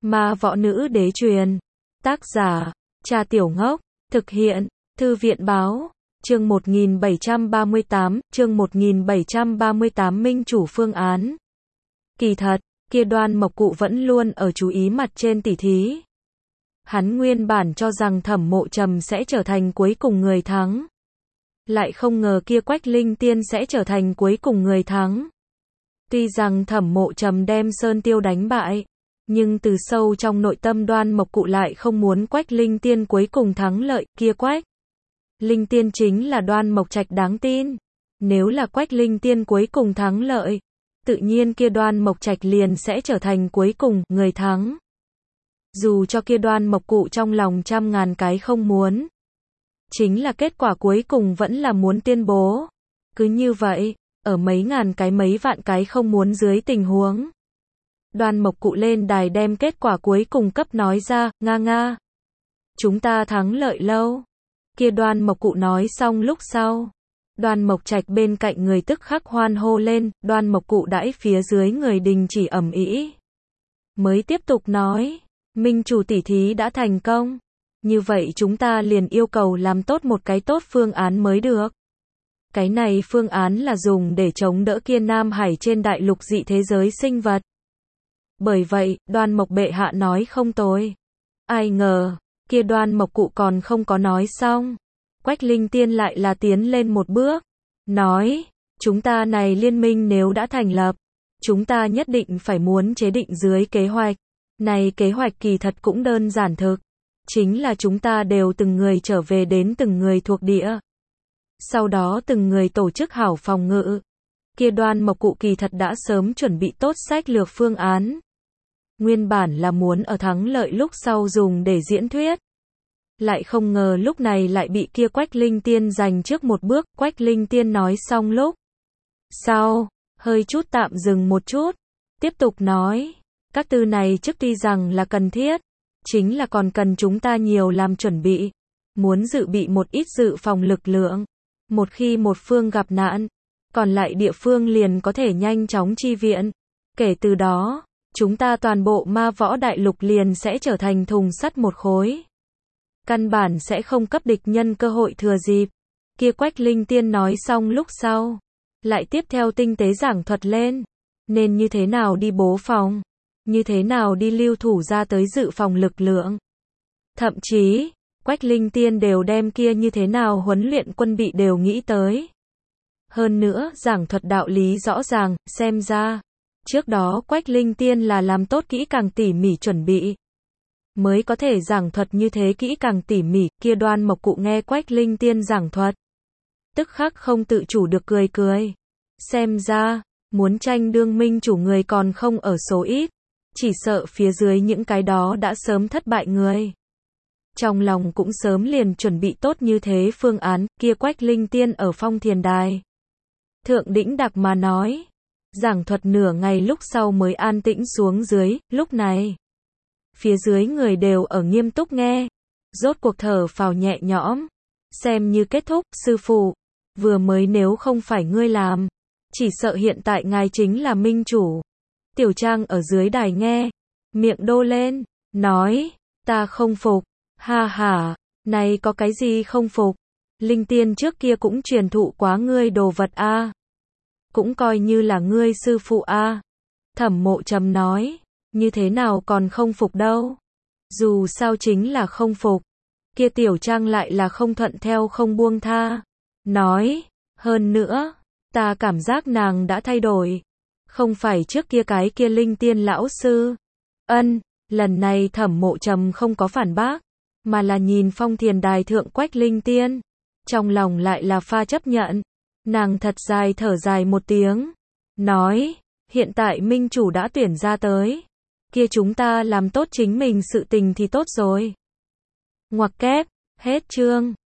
Ma võ nữ đế truyền. Tác giả, Cha Tiểu Ngốc. Thực hiện, Thư viện báo. Chương 1738, Minh chủ phương án. Kỳ thật, kia Đoan Mộc Cụ vẫn luôn ở chú ý mặt trên tỉ thí. Hắn nguyên bản cho rằng Thẩm Mộ Trầm sẽ trở thành cuối cùng người thắng. Lại không ngờ kia Quách Linh Tiên sẽ trở thành cuối cùng người thắng. Tuy rằng Thẩm Mộ Trầm đem Sơn Tiêu đánh bại, nhưng từ sâu trong nội tâm Đoan Mộc Cụ lại không muốn Quách Linh Tiên cuối cùng thắng lợi, kia Quách Linh Tiên chính là Đoan Mộc Trạch đáng tin. Nếu là Quách Linh Tiên cuối cùng thắng lợi, tự nhiên kia Đoan Mộc Trạch liền sẽ trở thành cuối cùng người thắng. Dù cho kia Đoan Mộc Cụ trong lòng trăm ngàn cái không muốn, chính là kết quả cuối cùng vẫn là muốn tuyên bố. Cứ như vậy, ở mấy ngàn cái mấy vạn cái không muốn dưới tình huống, Đoan Mộc Cụ lên đài đem kết quả cuối cùng cấp nói ra, nga. Chúng ta thắng lợi lâu. Kia Đoan Mộc Cụ nói xong lúc sau, Đoan Mộc Trạch bên cạnh người tức khắc hoan hô lên, Đoan Mộc Cụ đãi phía dưới người đình chỉ ầm ĩ. Mới tiếp tục nói, Minh chủ tỷ thí đã thành công. Như vậy chúng ta liền yêu cầu làm tốt một cái tốt phương án mới được. Cái này phương án là dùng để chống đỡ kia Nam Hải trên đại lục dị thế giới sinh vật. Bởi vậy, Đoan Mộc bệ hạ nói không tồi. Ai ngờ, kia Đoan Mộc Cụ còn không có nói xong. Quách Linh Tiên lại là tiến lên một bước. Nói, chúng ta này liên minh nếu đã thành lập, chúng ta nhất định phải muốn chế định dưới kế hoạch. Này kế hoạch kỳ thật cũng đơn giản thực. Chính là chúng ta đều từng người trở về đến từng người thuộc địa. Sau đó từng người tổ chức hảo phòng ngự. Kia Đoan Mộc Cụ kỳ thật đã sớm chuẩn bị tốt sách lược phương án. Nguyên bản là muốn ở thắng lợi lúc sau dùng để diễn thuyết. Lại không ngờ lúc này lại bị kia Quách Linh Tiên giành trước một bước. Quách Linh Tiên nói xong lúc sau, hơi chút tạm dừng một chút. Tiếp tục nói, các tư này trước tuy rằng là cần thiết, chính là còn cần chúng ta nhiều làm chuẩn bị. Muốn dự bị một ít dự phòng lực lượng. Một khi một phương gặp nạn, còn lại địa phương liền có thể nhanh chóng chi viện. Kể từ đó, chúng ta toàn bộ ma võ đại lục liền sẽ trở thành thùng sắt một khối. Căn bản sẽ không cấp địch nhân cơ hội thừa dịp. Kia Quách Linh Tiên nói xong lúc sau, lại tiếp theo tinh tế giảng thuật lên. Nên như thế nào đi bố phòng, như thế nào đi lưu thủ ra tới dự phòng lực lượng. Thậm chí, Quách Linh Tiên đều đem kia như thế nào huấn luyện quân bị đều nghĩ tới. Hơn nữa, giảng thuật đạo lý rõ ràng, xem ra, trước đó Quách Linh Tiên là làm tốt kỹ càng tỉ mỉ chuẩn bị. Mới có thể giảng thuật như thế kỹ càng tỉ mỉ, kia Đoan Mộc Cụ nghe Quách Linh Tiên giảng thuật. Tức khắc không tự chủ được cười. Xem ra, muốn tranh đương minh chủ người còn không ở số ít. Chỉ sợ phía dưới những cái đó đã sớm thất bại người. Trong lòng cũng sớm liền chuẩn bị tốt như thế phương án, kia Quách Linh Tiên ở Phong Thiền Đài. Thượng đĩnh đặc mà nói. Giảng thuật nửa ngày lúc sau mới an tĩnh xuống dưới, lúc này. Phía dưới người đều ở nghiêm túc nghe. Rốt cuộc thở phào nhẹ nhõm. Xem như kết thúc, sư phụ. Vừa mới nếu không phải ngươi làm. Chỉ sợ hiện tại ngài chính là minh chủ. Tiểu Trang ở dưới đài nghe. Miệng đô lên. Nói. Ta không phục. Ha ha. Này có cái gì không phục. Linh Tiên trước kia cũng truyền thụ quá ngươi đồ vật a. Cũng coi như là ngươi sư phụ a. Thẩm Mộ Trầm nói. Như thế nào còn không phục đâu. Dù sao chính là không phục. Kia Tiểu Trang lại là không thuận theo không buông tha. Nói. Hơn nữa. Ta cảm giác nàng đã thay đổi. Không phải trước kia cái kia Linh Tiên lão sư. Lần này Thẩm Mộ Trầm không có phản bác. Mà là nhìn Phong Thiền Đài thượng Quách Linh Tiên. Trong lòng lại là pha chấp nhận. Nàng thật dài thở dài một tiếng. Nói. Hiện tại minh chủ đã tuyển ra tới. Kia chúng ta làm tốt chính mình sự tình thì tốt rồi. Ngoặc kép. Hết chương.